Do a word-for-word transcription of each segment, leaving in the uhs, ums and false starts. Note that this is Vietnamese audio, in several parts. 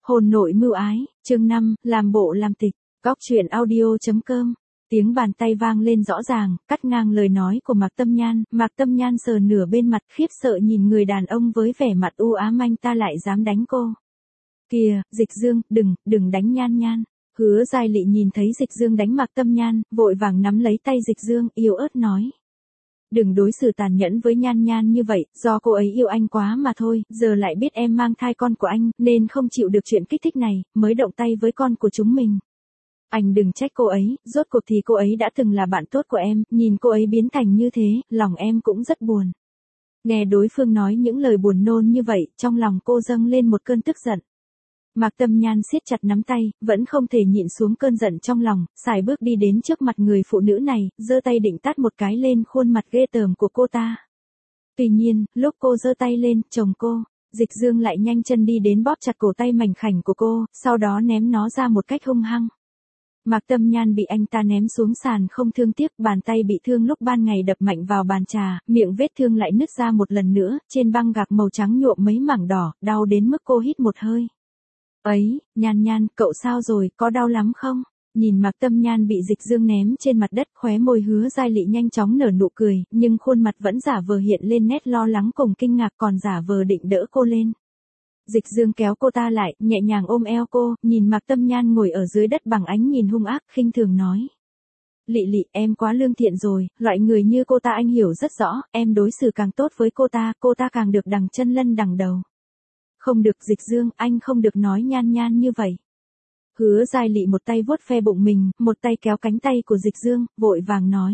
Hôn nội mưu ái, chương năm, làm bộ làm tịch, góc truyện audio.com. Tiếng bàn tay vang lên rõ ràng, cắt ngang lời nói của Mạc Tâm Nhan. Mạc Tâm Nhan sờ nửa bên mặt, khiếp sợ nhìn người đàn ông với vẻ mặt u ám, anh ta lại dám đánh cô. Kìa, Dịch Dương, đừng, đừng đánh Nhan Nhan. Hứa Giai Lị nhìn thấy Dịch Dương đánh Mạc Tâm Nhan, vội vàng nắm lấy tay Dịch Dương, yếu ớt nói. Đừng đối xử tàn nhẫn với Nhan Nhan như vậy, do cô ấy yêu anh quá mà thôi, giờ lại biết em mang thai con của anh, nên không chịu được chuyện kích thích này, mới động tay với con của chúng mình. Anh đừng trách cô ấy, rốt cuộc thì cô ấy đã từng là bạn tốt của em, nhìn cô ấy biến thành như thế, lòng em cũng rất buồn. Nghe đối phương nói những lời buồn nôn như vậy, trong lòng cô dâng lên một cơn tức giận. Mạc Tâm Nhan siết chặt nắm tay, vẫn không thể nhịn xuống cơn giận trong lòng, sải bước đi đến trước mặt người phụ nữ này, giơ tay định tát một cái lên khuôn mặt ghê tởm của cô ta. Tuy nhiên, lúc cô giơ tay lên, chồng cô, Dịch Dương lại nhanh chân đi đến bóp chặt cổ tay mảnh khảnh của cô, sau đó ném nó ra một cách hung hăng. Mạc Tâm Nhan bị anh ta ném xuống sàn không thương tiếc, bàn tay bị thương lúc ban ngày đập mạnh vào bàn trà, miệng vết thương lại nứt ra một lần nữa, trên băng gạc màu trắng nhuộm mấy mảng đỏ, đau đến mức cô hít một hơi. Ấy, Nhan Nhan, cậu sao rồi, có đau lắm không? Nhìn Mạc Tâm Nhan bị Dịch Dương ném trên mặt đất, khóe môi Hứa Giai Lị nhanh chóng nở nụ cười, nhưng khuôn mặt vẫn giả vờ hiện lên nét lo lắng cùng kinh ngạc, còn giả vờ định đỡ cô lên. Dịch Dương kéo cô ta lại, nhẹ nhàng ôm eo cô, nhìn Mạc Tâm Nhan ngồi ở dưới đất bằng ánh nhìn hung ác, khinh thường nói. Lị Lị, em quá lương thiện rồi, loại người như cô ta anh hiểu rất rõ, em đối xử càng tốt với cô ta, cô ta càng được đằng chân lân đằng đầu. Không được, Dịch Dương, anh không được nói Nhan Nhan như vậy. Hứa Giai Lị một tay vuốt ve bụng mình, một tay kéo cánh tay của Dịch Dương, vội vàng nói.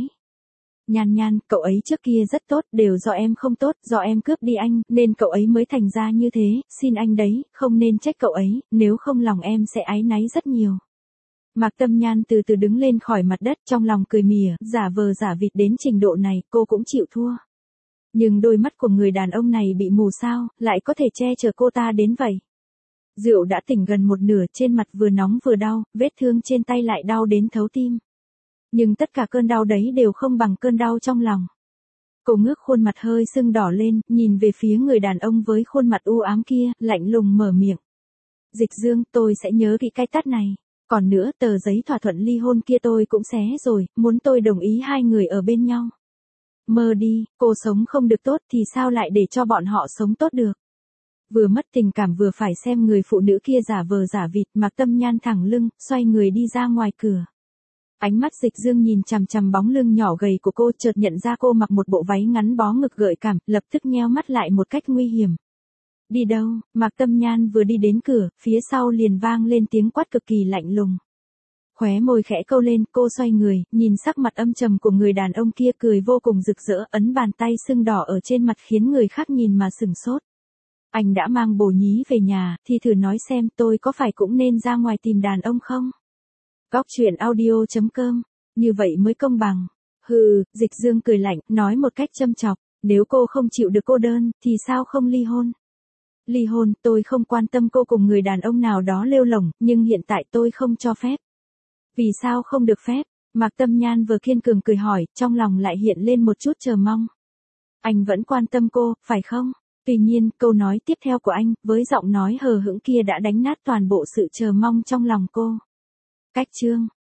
Nhan Nhan, cậu ấy trước kia rất tốt, đều do em không tốt, do em cướp đi anh, nên cậu ấy mới thành ra như thế, xin anh đấy, không nên trách cậu ấy, nếu không lòng em sẽ áy náy rất nhiều. Mạc Tâm Nhan từ từ đứng lên khỏi mặt đất, trong lòng cười mỉa, giả vờ giả vịt đến trình độ này, cô cũng chịu thua. Nhưng đôi mắt của người đàn ông này bị mù sao, lại có thể che chở cô ta đến vậy. Rượu đã tỉnh gần một nửa, trên mặt vừa nóng vừa đau, vết thương trên tay lại đau đến thấu tim. Nhưng tất cả cơn đau đấy đều không bằng cơn đau trong lòng. Cô ngước khuôn mặt hơi sưng đỏ lên, nhìn về phía người đàn ông với khuôn mặt u ám kia, lạnh lùng mở miệng. Dịch Dương, tôi sẽ nhớ kỹ cái tát này. Còn nữa, tờ giấy thỏa thuận ly hôn kia tôi cũng xé rồi, muốn tôi đồng ý hai người ở bên nhau. Mơ đi, cô sống không được tốt thì sao lại để cho bọn họ sống tốt được. Vừa mất tình cảm vừa phải xem người phụ nữ kia giả vờ giả vịt, Mạc Tâm Nhan thẳng lưng, xoay người đi ra ngoài cửa. Ánh mắt Dịch Dương nhìn chằm chằm bóng lưng nhỏ gầy của cô, chợt nhận ra cô mặc một bộ váy ngắn bó ngực gợi cảm, lập tức nheo mắt lại một cách nguy hiểm. Đi đâu? Mạc Tâm Nhan vừa đi đến cửa, phía sau liền vang lên tiếng quát cực kỳ lạnh lùng. Khóe môi khẽ câu lên, cô xoay người, nhìn sắc mặt âm trầm của người đàn ông kia, cười vô cùng rực rỡ, ấn bàn tay sưng đỏ ở trên mặt khiến người khác nhìn mà sửng sốt. Anh đã mang bồ nhí về nhà, thì thử nói xem tôi có phải cũng nên ra ngoài tìm đàn ông không? Góc truyện audio.com, như vậy mới công bằng. Hừ, Dịch Dương cười lạnh, nói một cách châm chọc, nếu cô không chịu được cô đơn, thì sao không ly hôn? Ly hôn, tôi không quan tâm cô cùng người đàn ông nào đó lêu lổng, nhưng hiện tại tôi không cho phép. Vì sao không được phép? Mạc Tâm Nhan vừa kiên cường cười hỏi, trong lòng lại hiện lên một chút chờ mong. Anh vẫn quan tâm cô, phải không? Tuy nhiên, câu nói tiếp theo của anh, với giọng nói hờ hững kia đã đánh nát toàn bộ sự chờ mong trong lòng cô. Cách chương